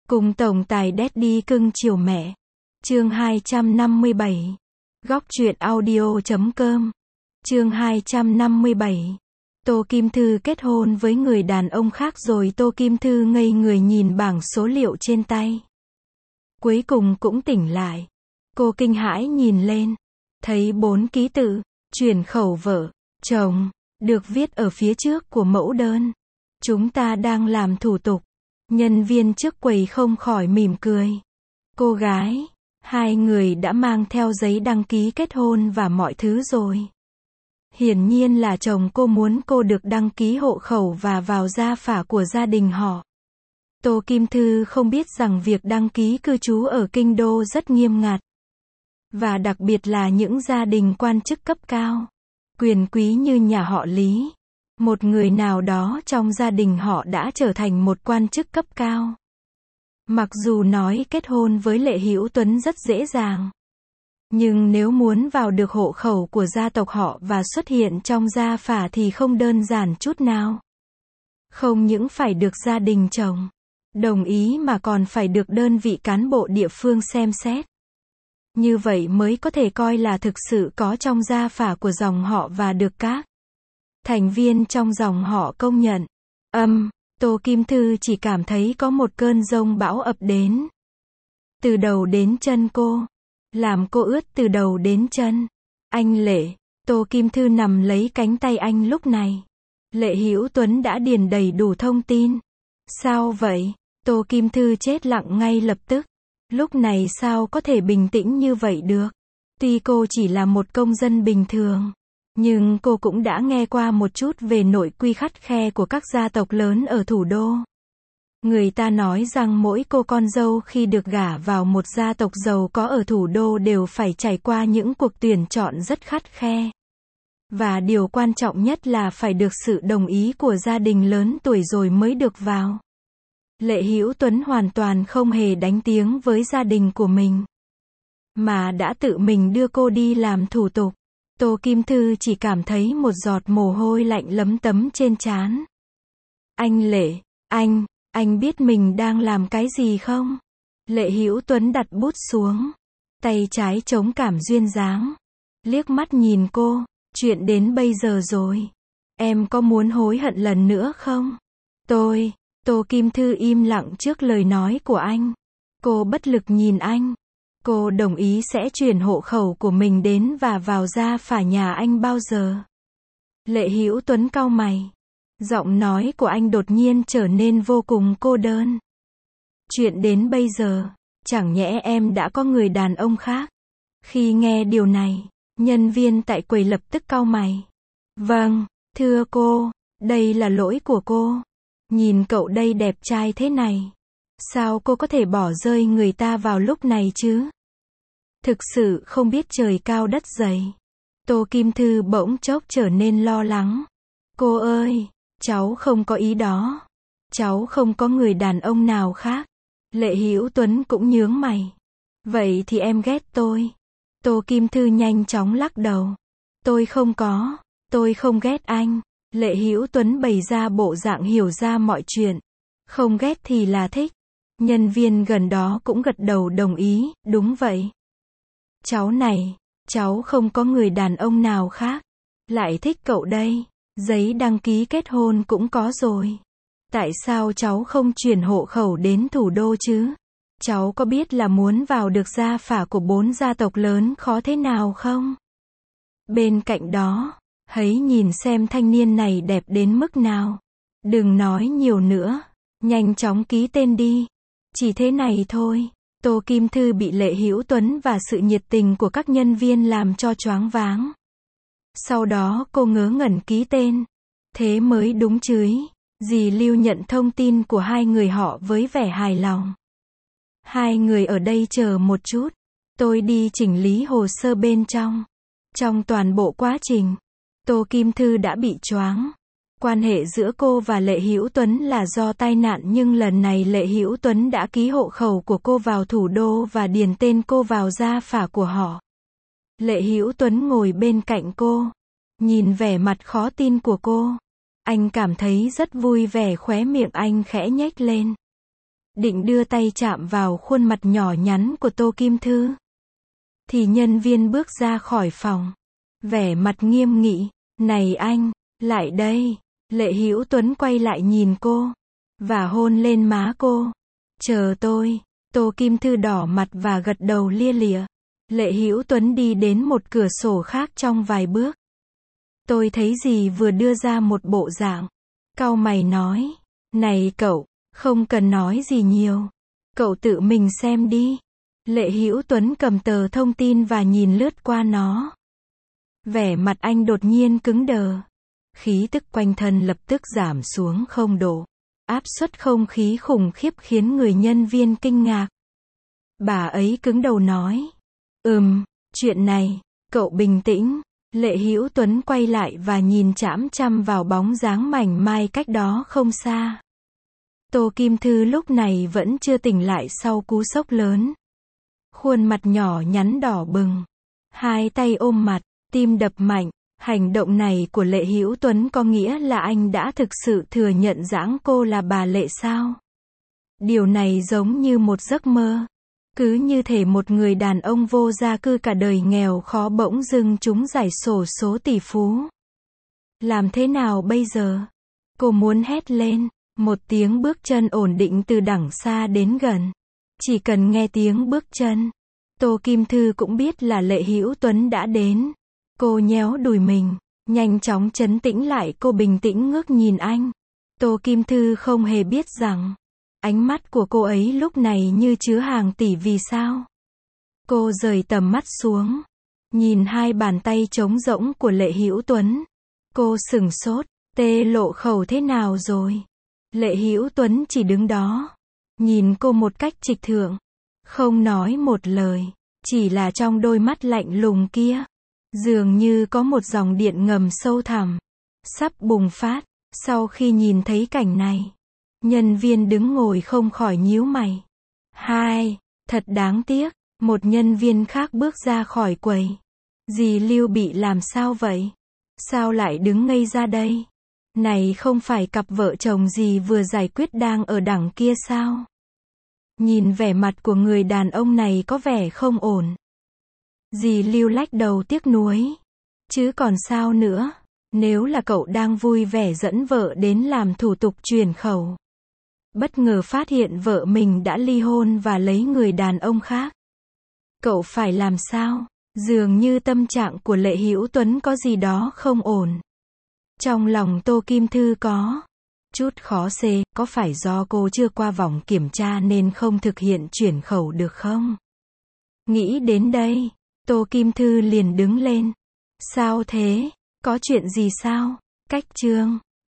Cùng tổng tài Daddy cưng chiều mẹ. Chương 257. Góc truyện audio.com. Chương 257. Tô Kim Thư kết hôn với người đàn ông khác rồi. Tô Kim Thư ngây người nhìn bảng số liệu trên tay. Cuối cùng cũng tỉnh lại. Cô kinh hãi nhìn lên. Thấy 4 ký tự, chuyển khẩu vợ, chồng, được viết ở phía trước của mẫu đơn. Chúng ta đang làm thủ tục. Nhân viên trước quầy không khỏi mỉm cười. Cô gái, hai người đã mang theo giấy đăng ký kết hôn và mọi thứ rồi. Hiển nhiên là chồng cô muốn cô được đăng ký hộ khẩu và vào gia phả của gia đình họ. Tô Kim Thư không biết rằng việc đăng ký cư trú ở kinh đô rất nghiêm ngặt. Và đặc biệt là những gia đình quan chức cấp cao, quyền quý như nhà họ Lý. Một người nào đó trong gia đình họ đã trở thành một quan chức cấp cao. Mặc dù nói kết hôn với Lệ Hữu Tuấn rất dễ dàng. Nhưng nếu muốn vào được hộ khẩu của gia tộc họ và xuất hiện trong gia phả thì không đơn giản chút nào. Không những phải được gia đình chồng đồng ý mà còn phải được đơn vị cán bộ địa phương xem xét. Như vậy mới có thể coi là thực sự có trong gia phả của dòng họ và được các thành viên trong dòng họ công nhận. Tô Kim Thư chỉ cảm thấy có một cơn giông bão ập đến. Từ đầu đến chân cô. Làm cô ướt từ đầu đến chân. Anh Lệ. Tô Kim Thư nằm lấy cánh tay anh lúc này. Lệ Hữu Tuấn đã điền đầy đủ thông tin. Sao vậy? Tô Kim Thư chết lặng ngay lập tức. Lúc này sao có thể bình tĩnh như vậy được? Tuy cô chỉ là một công dân bình thường. Nhưng cô cũng đã nghe qua một chút về nội quy khắt khe của các gia tộc lớn ở thủ đô. Người ta nói rằng mỗi cô con dâu khi được gả vào một gia tộc giàu có ở thủ đô đều phải trải qua những cuộc tuyển chọn rất khắt khe. Và điều quan trọng nhất là phải được sự đồng ý của gia đình lớn tuổi rồi mới được vào. Lệ Hữu Tuấn hoàn toàn không hề đánh tiếng với gia đình của mình, mà đã tự mình đưa cô đi làm thủ tục. Tô Kim Thư chỉ cảm thấy một giọt mồ hôi lạnh lấm tấm trên trán. Anh Lệ, anh biết mình đang làm cái gì không? Lệ Hữu Tuấn đặt bút xuống. Tay trái chống cảm duyên dáng. Liếc mắt nhìn cô. Chuyện đến bây giờ rồi. Em có muốn hối hận lần nữa không? Tô Kim Thư im lặng trước lời nói của anh. Cô bất lực nhìn anh. Cô đồng ý sẽ chuyển hộ khẩu của mình đến và vào gia phả nhà anh bao giờ? Lệ Hữu Tuấn cau mày. Giọng nói của anh đột nhiên trở nên vô cùng cô đơn. Chuyện đến bây giờ, chẳng nhẽ em đã có người đàn ông khác? Khi nghe điều này, nhân viên tại quầy lập tức cau mày. Vâng, thưa cô, đây là lỗi của cô. Nhìn cậu đây đẹp trai thế này. Sao cô có thể bỏ rơi người ta vào lúc này chứ? Thực sự không biết trời cao đất dày. Tô Kim Thư bỗng chốc trở nên lo lắng. Cô ơi, cháu không có ý đó. Cháu không có người đàn ông nào khác. Lệ Hữu Tuấn cũng nhướng mày. Vậy thì em ghét tôi. Tô Kim Thư nhanh chóng lắc đầu. Tôi không ghét anh. Lệ Hữu Tuấn bày ra bộ dạng hiểu ra mọi chuyện. Không ghét thì là thích. Nhân viên gần đó cũng gật đầu đồng ý, đúng vậy. Cháu không có người đàn ông nào khác. Lại thích cậu đây. Giấy đăng ký kết hôn cũng có rồi. Tại sao cháu không chuyển hộ khẩu đến thủ đô chứ? Cháu có biết là muốn vào được gia phả của 4 gia tộc lớn khó thế nào không? Bên cạnh đó, hãy nhìn xem thanh niên này đẹp đến mức nào. Đừng nói nhiều nữa. Nhanh chóng ký tên đi. Chỉ thế này thôi. Tô Kim Thư bị Lệ Hữu Tuấn và sự nhiệt tình của các nhân viên làm cho choáng váng. Sau đó cô ngớ ngẩn ký tên. Thế mới đúng chứ. Dì Lưu nhận thông tin của hai người họ với vẻ hài lòng. Hai người ở đây chờ một chút. Tôi đi chỉnh lý hồ sơ bên trong. Trong toàn bộ quá trình, Tô Kim Thư đã bị choáng. Quan hệ giữa cô và Lệ Hữu Tuấn là do tai nạn nhưng lần này Lệ Hữu Tuấn đã ký hộ khẩu của cô vào thủ đô và điền tên cô vào gia phả của họ. Lệ Hữu Tuấn ngồi bên cạnh cô. Nhìn vẻ mặt khó tin của cô. Anh cảm thấy rất vui vẻ, khóe miệng anh khẽ nhếch lên. định đưa tay chạm vào khuôn mặt nhỏ nhắn của Tô Kim Thư. Thì nhân viên bước ra khỏi phòng. Vẻ mặt nghiêm nghị. Này anh, lại đây. Lệ Hữu Tuấn quay lại nhìn cô. Và hôn lên má cô. Chờ tôi. Tô Kim Thư đỏ mặt và gật đầu lia lịa. Lệ Hữu Tuấn đi đến một cửa sổ khác trong vài bước. Tôi thấy dì vừa đưa ra một bộ dạng. Cau mày nói. Này cậu, không cần nói gì nhiều. Cậu tự mình xem đi. Lệ Hữu Tuấn cầm tờ thông tin và nhìn lướt qua nó. Vẻ mặt anh đột nhiên cứng đờ. Khí tức quanh thân lập tức giảm xuống 0 độ. Áp suất không khí khủng khiếp khiến người nhân viên kinh ngạc. Bà ấy cứng đầu nói. Chuyện này, cậu bình tĩnh. Lệ Hữu Tuấn quay lại và nhìn chằm chằm vào bóng dáng mảnh mai cách đó không xa. Tô Kim Thư lúc này vẫn chưa tỉnh lại sau cú sốc lớn. Khuôn mặt nhỏ nhắn đỏ bừng. Hai tay ôm mặt, tim đập mạnh. Hành động này của Lệ Hữu Tuấn có nghĩa là anh đã thực sự thừa nhận rằng cô là bà Lệ sao? Điều này giống như một giấc mơ. Cứ như thể một người đàn ông vô gia cư cả đời nghèo khó bỗng dưng trúng giải xổ số tỷ phú. Làm thế nào bây giờ? Cô muốn hét lên. Một tiếng bước chân ổn định từ đằng xa đến gần. Chỉ cần nghe tiếng bước chân, Tô Kim Thư cũng biết là Lệ Hữu Tuấn đã đến. Cô nhéo đùi mình, nhanh chóng trấn tĩnh lại, cô bình tĩnh ngước nhìn anh. Tô Kim Thư không hề biết rằng, ánh mắt của cô ấy lúc này như chứa hàng tỷ vì sao. Cô rời tầm mắt xuống, nhìn hai bàn tay trống rỗng của Lệ Hữu Tuấn. Cô sửng sốt, tê lộ khẩu thế nào rồi? Lệ Hữu Tuấn chỉ đứng đó, nhìn cô một cách trịch thượng, không nói một lời, chỉ là trong đôi mắt lạnh lùng kia, dường như có một dòng điện ngầm sâu thẳm, sắp bùng phát. Sau khi nhìn thấy cảnh này, nhân viên đứng ngồi không khỏi nhíu mày. Thật đáng tiếc, một nhân viên khác bước ra khỏi quầy. Dì Lưu bị làm sao vậy? Sao lại đứng ngây ra đây? Này không phải cặp vợ chồng dì vừa giải quyết đang ở đằng kia sao? Nhìn vẻ mặt của người đàn ông này có vẻ không ổn. Dì Lưu lách đầu tiếc nuối. Chứ còn sao nữa? Nếu là cậu đang vui vẻ dẫn vợ đến làm thủ tục chuyển khẩu, bất ngờ phát hiện vợ mình đã ly hôn và lấy người đàn ông khác, cậu phải làm sao? Dường như tâm trạng của Lệ Hữu Tuấn có gì đó không ổn. Trong lòng Tô Kim Thư có chút khó xê, có phải do cô chưa qua vòng kiểm tra nên không thực hiện chuyển khẩu được không? Nghĩ đến đây, Tô Kim Thư liền đứng lên. Sao thế? Có chuyện gì sao? Cách chương